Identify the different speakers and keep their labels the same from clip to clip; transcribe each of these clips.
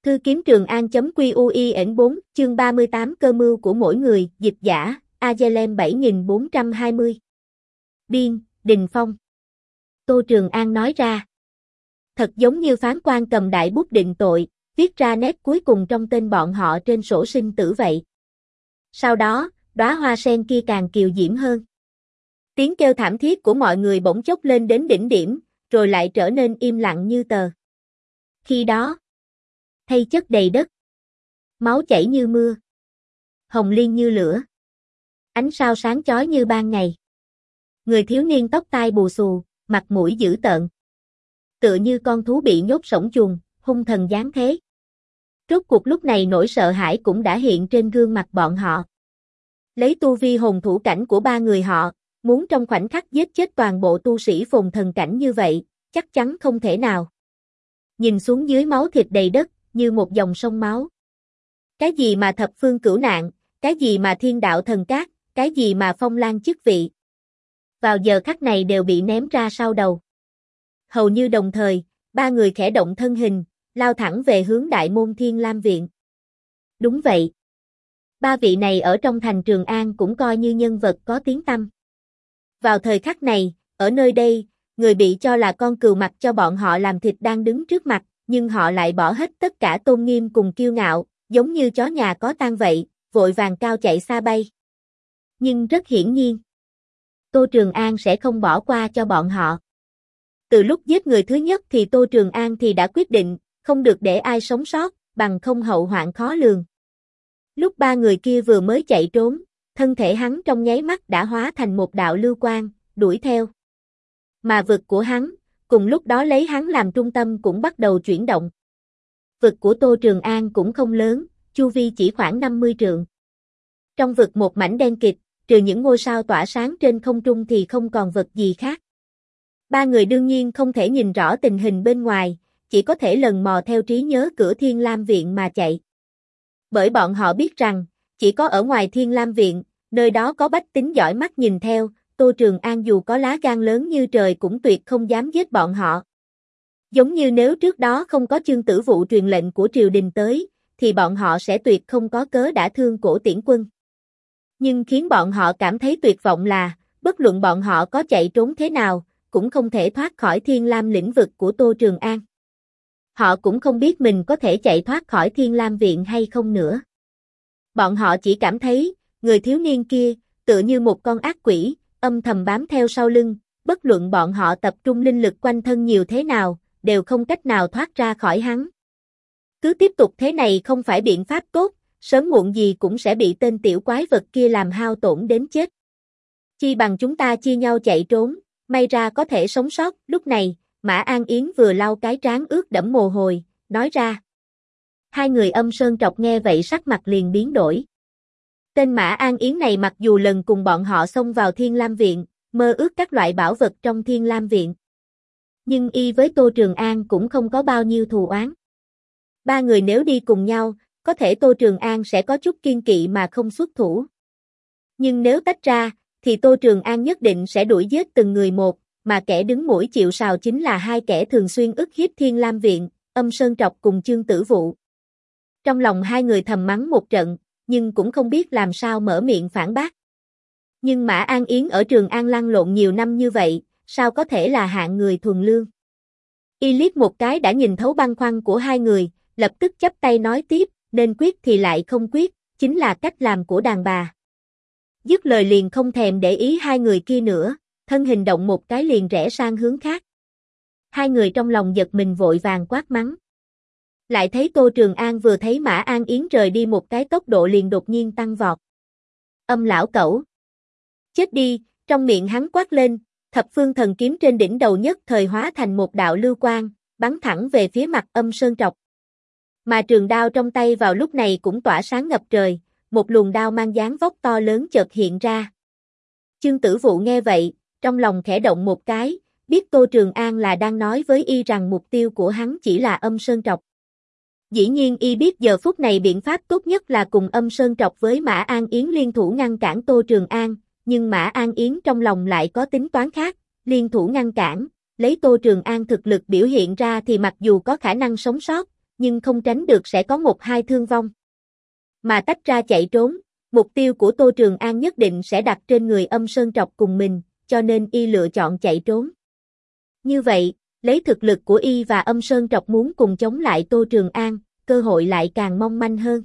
Speaker 1: Thư kiếm Trường An.QUIN4, chương 38 Cơ mưu của mỗi người, dịch giả, Azelem 7420. Điên, Đình Phong. Tô Trường An nói ra. Thật giống như phán quan cầm đại bút định tội, viết ra nét cuối cùng trong tên bọn họ trên sổ sinh tử vậy. Sau đó, đóa hoa sen kia càng kiều diễm hơn. Tiếng kêu thảm thiết của mọi người bỗng chốc lên đến đỉnh điểm, rồi lại trở nên im lặng như tờ. Khi đó, thây chất đầy đất, máu chảy như mưa, hồng liên như lửa, ánh sao sáng chói như ban ngày. Người thiếu niên tóc tai bù xù, mặt mũi dữ tợn, tựa như con thú bị nhốt sổng chuồng, hung thần giáng thế. Rốt cuộc lúc này nỗi sợ hãi cũng đã hiện trên gương mặt bọn họ. Lấy tu vi hồn thủ cảnh của ba người họ, muốn trong khoảnh khắc giết chết toàn bộ tu sĩ phồn thần cảnh như vậy, chắc chắn không thể nào. Nhìn xuống dưới máu thịt đầy đất, như một dòng sông máu. Cái gì mà thập phương cửu nạn, cái gì mà thiên đạo thần cát, cái gì mà phong lan chức vị. Vào giờ khắc này đều bị ném ra sau đầu. Hầu như đồng thời, ba người khẽ động thân hình, lao thẳng về hướng đại môn Thiên Lam Viện. Đúng vậy. Ba vị này ở trong thành Trường An cũng coi như nhân vật có tiếng tăm. Vào thời khắc này, ở nơi đây, người bị cho là con cừu mặc cho bọn họ làm thịt đang đứng trước mặt, nhưng họ lại bỏ hết tất cả tôn nghiêm cùng kiêu ngạo, giống như chó nhà có tang vậy, vội vàng cao chạy xa bay. Nhưng rất hiển nhiên, Tô Trường An sẽ không bỏ qua cho bọn họ. Từ lúc giết người thứ nhất thì Tô Trường An thì đã quyết định, không được để ai sống sót, bằng không hậu hoạn khó lường. Lúc ba người kia vừa mới chạy trốn, thân thể hắn trong nháy mắt đã hóa thành một đạo lưu quang, đuổi theo. Mà vực của hắn, cùng lúc đó lấy hắn làm trung tâm cũng bắt đầu chuyển động. Vực của Tô Trường An cũng không lớn, chu vi chỉ khoảng 50 trượng. Trong vực một mảnh đen kịt, trừ những ngôi sao tỏa sáng trên không trung thì không còn vật gì khác. Ba người đương nhiên không thể nhìn rõ tình hình bên ngoài, chỉ có thể lần mò theo trí nhớ cửa Thiên Lam Viện mà chạy. Bởi bọn họ biết rằng, chỉ có ở ngoài Thiên Lam Viện, nơi đó có bách tính giỏi mắt nhìn theo, Tô Trường An dù có lá gan lớn như trời cũng tuyệt không dám giết bọn họ. Giống như nếu trước đó không có Chương Tử Vụ truyền lệnh của triều đình tới, thì bọn họ sẽ tuyệt không có cớ đã thương Cổ Tiễn Quân. Nhưng khiến bọn họ cảm thấy tuyệt vọng là, bất luận bọn họ có chạy trốn thế nào, cũng không thể thoát khỏi Thiên Lam lĩnh vực của Tô Trường An. Họ cũng không biết mình có thể chạy thoát khỏi Thiên Lam Viện hay không nữa. Bọn họ chỉ cảm thấy, người thiếu niên kia, tựa như một con ác quỷ, âm thầm bám theo sau lưng, bất luận bọn họ tập trung linh lực quanh thân nhiều thế nào, đều không cách nào thoát ra khỏi hắn. Cứ tiếp tục thế này không phải biện pháp tốt, sớm muộn gì cũng sẽ bị tên tiểu quái vật kia làm hao tổn đến chết. Chi bằng chúng ta chia nhau chạy trốn, may ra có thể sống sót. Lúc này, Mã An Yến vừa lau cái trán ướt đẫm mồ hôi, nói ra. Hai người Âm Sơn Trọc nghe vậy sắc mặt liền biến đổi. Tên Mã An Yến này mặc dù lần cùng bọn họ xông vào Thiên Lam Viện, mơ ước các loại bảo vật trong Thiên Lam Viện. Nhưng y với Tô Trường An cũng không có bao nhiêu thù oán. Ba người nếu đi cùng nhau, có thể Tô Trường An sẽ có chút kiên kỵ mà không xuất thủ. Nhưng nếu tách ra, thì Tô Trường An nhất định sẽ đuổi giết từng người một, mà kẻ đứng mũi chịu sào chính là hai kẻ thường xuyên ức hiếp Thiên Lam Viện, Âm Sơn Trọc cùng Chương Tử Vụ. Trong lòng hai người thầm mắng một trận, nhưng cũng không biết làm sao mở miệng phản bác. Nhưng Mã An Yến ở Trường An lăn lộn nhiều năm như vậy, sao có thể là hạng người thuần lương. Y liếc một cái đã nhìn thấu băn khoăn của hai người, lập tức chắp tay nói tiếp, nên quyết thì lại không quyết, chính là cách làm của đàn bà. Dứt lời liền không thèm để ý hai người kia nữa, thân hình động một cái liền rẽ sang hướng khác. Hai người trong lòng giật mình vội vàng quát mắng. Lại thấy Tô Trường An vừa thấy Mã An Yến rời đi một cái tốc độ liền đột nhiên tăng vọt. Âm lão cẩu. Chết đi, trong miệng hắn quát lên, thập phương thần kiếm trên đỉnh đầu nhất thời hóa thành một đạo lưu quang, bắn thẳng về phía mặt Âm Sơn Trọc. Mà trường đao trong tay vào lúc này cũng tỏa sáng ngập trời, một luồng đao mang dáng vóc to lớn chợt hiện ra. Chương Tử Vụ nghe vậy, trong lòng khẽ động một cái, biết Tô Trường An là đang nói với y rằng mục tiêu của hắn chỉ là Âm Sơn Trọc. Dĩ nhiên y biết giờ phút này biện pháp tốt nhất là cùng Âm Sơn Trọc với Mã An Yến liên thủ ngăn cản Tô Trường An, nhưng Mã An Yến trong lòng lại có tính toán khác, liên thủ ngăn cản, lấy Tô Trường An thực lực biểu hiện ra thì mặc dù có khả năng sống sót, nhưng không tránh được sẽ có một hai thương vong. Mà tách ra chạy trốn, mục tiêu của Tô Trường An nhất định sẽ đặt trên người Âm Sơn Trọc cùng mình, cho nên y lựa chọn chạy trốn. Như vậy, lấy thực lực của y và Âm Sơn Trọc muốn cùng chống lại Tô Trường An, cơ hội lại càng mong manh hơn.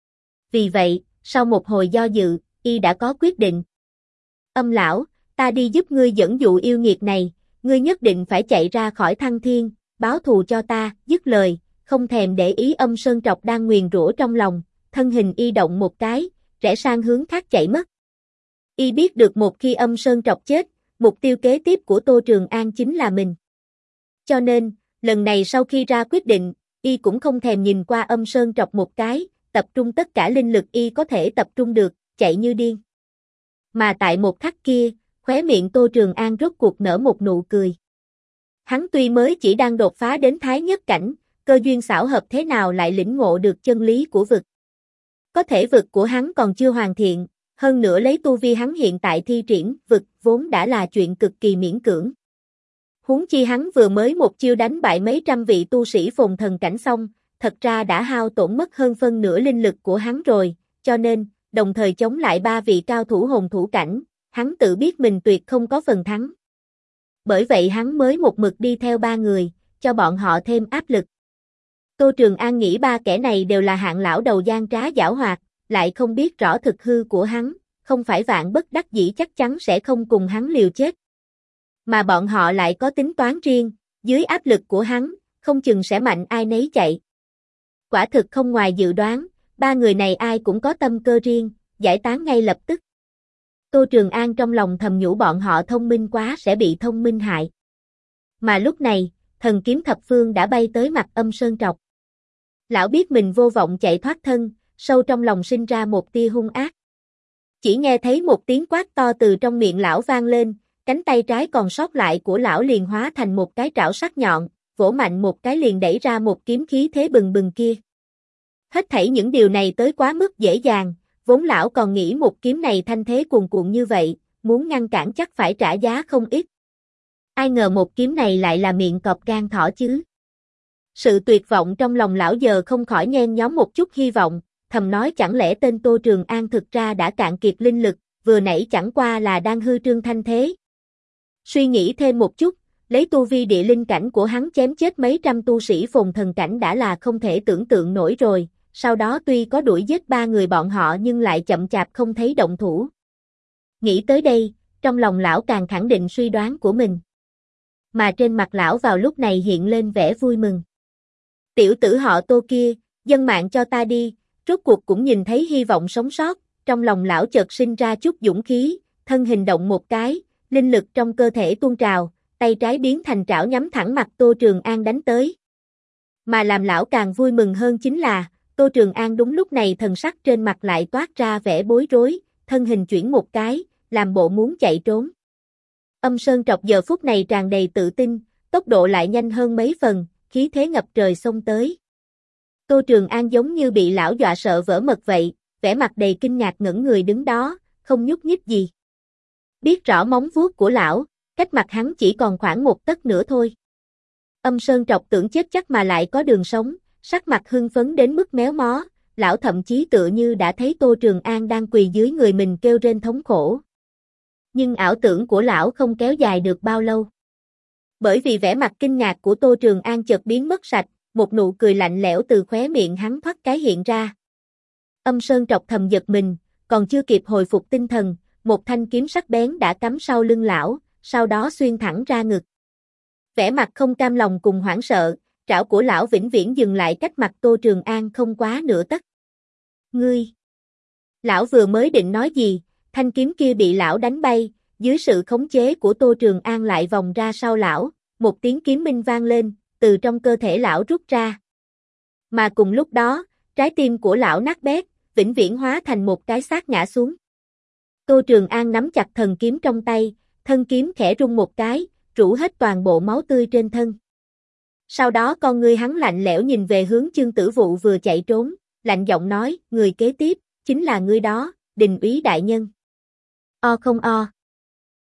Speaker 1: Vì vậy, sau một hồi do dự, y đã có quyết định. Âm lão, ta đi giúp ngươi dẫn dụ yêu nghiệt này, ngươi nhất định phải chạy ra khỏi Thăng Thiên, báo thù cho ta, dứt lời, không thèm để ý Âm Sơn Trọc đang nguyền rủa trong lòng, thân hình y động một cái, rẽ sang hướng khác chạy mất. Y biết được một khi Âm Sơn Trọc chết, mục tiêu kế tiếp của Tô Trường An chính là mình. Cho nên, lần này sau khi ra quyết định, y cũng không thèm nhìn qua Âm Sơn Trọc một cái, tập trung tất cả linh lực y có thể tập trung được, chạy như điên. Mà tại một khắc kia, khóe miệng Tô Trường An rốt cuộc nở một nụ cười. Hắn tuy mới chỉ đang đột phá đến Thái Nhất cảnh, cơ duyên xảo hợp thế nào lại lĩnh ngộ được chân lý của vực. Có thể vực của hắn còn chưa hoàn thiện, hơn nữa lấy tu vi hắn hiện tại thi triển vực vốn đã là chuyện cực kỳ miễn cưỡng. Huống chi hắn vừa mới một chiêu đánh bại mấy trăm vị tu sĩ phồn thần cảnh xong, thật ra đã hao tổn mất hơn phân nửa linh lực của hắn rồi, cho nên, đồng thời chống lại ba vị cao thủ hồn thủ cảnh, hắn tự biết mình tuyệt không có phần thắng. Bởi vậy hắn mới một mực đi theo ba người, cho bọn họ thêm áp lực. Tô Trường An nghĩ ba kẻ này đều là hạng lão đầu gian trá giảo hoạt, lại không biết rõ thực hư của hắn, không phải vạn bất đắc dĩ chắc chắn sẽ không cùng hắn liều chết. Mà bọn họ lại có tính toán riêng, dưới áp lực của hắn, không chừng sẽ mạnh ai nấy chạy. Quả thực không ngoài dự đoán, ba người này ai cũng có tâm cơ riêng, giải tán ngay lập tức. Tô Trường An trong lòng thầm nhủ bọn họ thông minh quá sẽ bị thông minh hại. Mà lúc này, thần kiếm thập phương đã bay tới mặt Âm Sơn Trọc. Lão biết mình vô vọng chạy thoát thân, sâu trong lòng sinh ra một tia hung ác. Chỉ nghe thấy một tiếng quát to từ trong miệng lão vang lên, cánh tay trái còn sót lại của lão liền hóa thành một cái trảo sắc nhọn, vỗ mạnh một cái liền đẩy ra một kiếm khí thế bừng bừng kia. Hết thảy những điều này tới quá mức dễ dàng, vốn lão còn nghĩ một kiếm này thanh thế cuồn cuộn như vậy, muốn ngăn cản chắc phải trả giá không ít. Ai ngờ một kiếm này lại là miệng cọp gan thỏ chứ. Sự tuyệt vọng trong lòng lão giờ không khỏi nhen nhóm một chút hy vọng, thầm nói chẳng lẽ tên Tô Trường An thực ra đã cạn kiệt linh lực, vừa nãy chẳng qua là đang hư trương thanh thế. Suy nghĩ thêm một chút, lấy tu vi địa linh cảnh của hắn chém chết mấy trăm tu sĩ phồn thần cảnh đã là không thể tưởng tượng nổi rồi, sau đó tuy có đuổi giết ba người bọn họ nhưng lại chậm chạp không thấy động thủ. Nghĩ tới đây, trong lòng lão càng khẳng định suy đoán của mình. Mà trên mặt lão vào lúc này hiện lên vẻ vui mừng. Tiểu tử họ Tô kia, dâng mạng cho ta đi, rốt cuộc cũng nhìn thấy hy vọng sống sót, trong lòng lão chợt sinh ra chút dũng khí, thân hình động một cái, linh lực trong cơ thể tuôn trào, tay trái biến thành trảo nhắm thẳng mặt Tô Trường An đánh tới. Mà làm lão càng vui mừng hơn chính là, Tô Trường An đúng lúc này thần sắc trên mặt lại toát ra vẻ bối rối, thân hình chuyển một cái, làm bộ muốn chạy trốn. Âm Sơn Trọc giờ phút này tràn đầy tự tin, tốc độ lại nhanh hơn mấy phần, khí thế ngập trời xông tới. Tô Trường An giống như bị lão dọa sợ vỡ mật vậy, vẻ mặt đầy kinh ngạc ngẩn người đứng đó, không nhúc nhích gì. Biết rõ móng vuốt của lão, cách mặt hắn chỉ còn khoảng một tấc nữa thôi. Âm Sơn Trọc tưởng chết chắc mà lại có đường sống, sắc mặt hưng phấn đến mức méo mó, lão thậm chí tựa như đã thấy Tô Trường An đang quỳ dưới người mình kêu rên thống khổ. Nhưng ảo tưởng của lão không kéo dài được bao lâu. Bởi vì vẻ mặt kinh ngạc của Tô Trường An chợt biến mất sạch, một nụ cười lạnh lẽo từ khóe miệng hắn thoát cái hiện ra. Âm Sơn Trọc thầm giật mình, còn chưa kịp hồi phục tinh thần, một thanh kiếm sắc bén đã cắm sau lưng lão, sau đó xuyên thẳng ra ngực. Vẻ mặt không cam lòng cùng hoảng sợ, trảo của lão vĩnh viễn dừng lại cách mặt Tô Trường An không quá nửa tấc. Ngươi! Lão vừa mới định nói gì, thanh kiếm kia bị lão đánh bay, dưới sự khống chế của Tô Trường An lại vòng ra sau lão, một tiếng kiếm minh vang lên, từ trong cơ thể lão rút ra. Mà cùng lúc đó, trái tim của lão nát bét, vĩnh viễn hóa thành một cái xác ngã xuống. Tô Trường An nắm chặt thần kiếm trong tay, thân kiếm khẽ rung một cái, rũ hết toàn bộ máu tươi trên thân. Sau đó con ngươi hắn lạnh lẽo nhìn về hướng Chương Tử Vụ vừa chạy trốn, lạnh giọng nói, người kế tiếp, chính là ngươi đó, Đình úy đại nhân. O không o.